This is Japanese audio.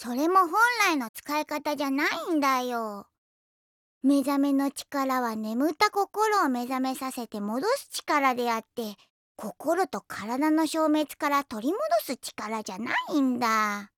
それも本来の使い方じゃないんだよ。目覚めの力は眠った心を目覚めさせて戻す力であって、心と体の消滅から取り戻す力じゃないんだ。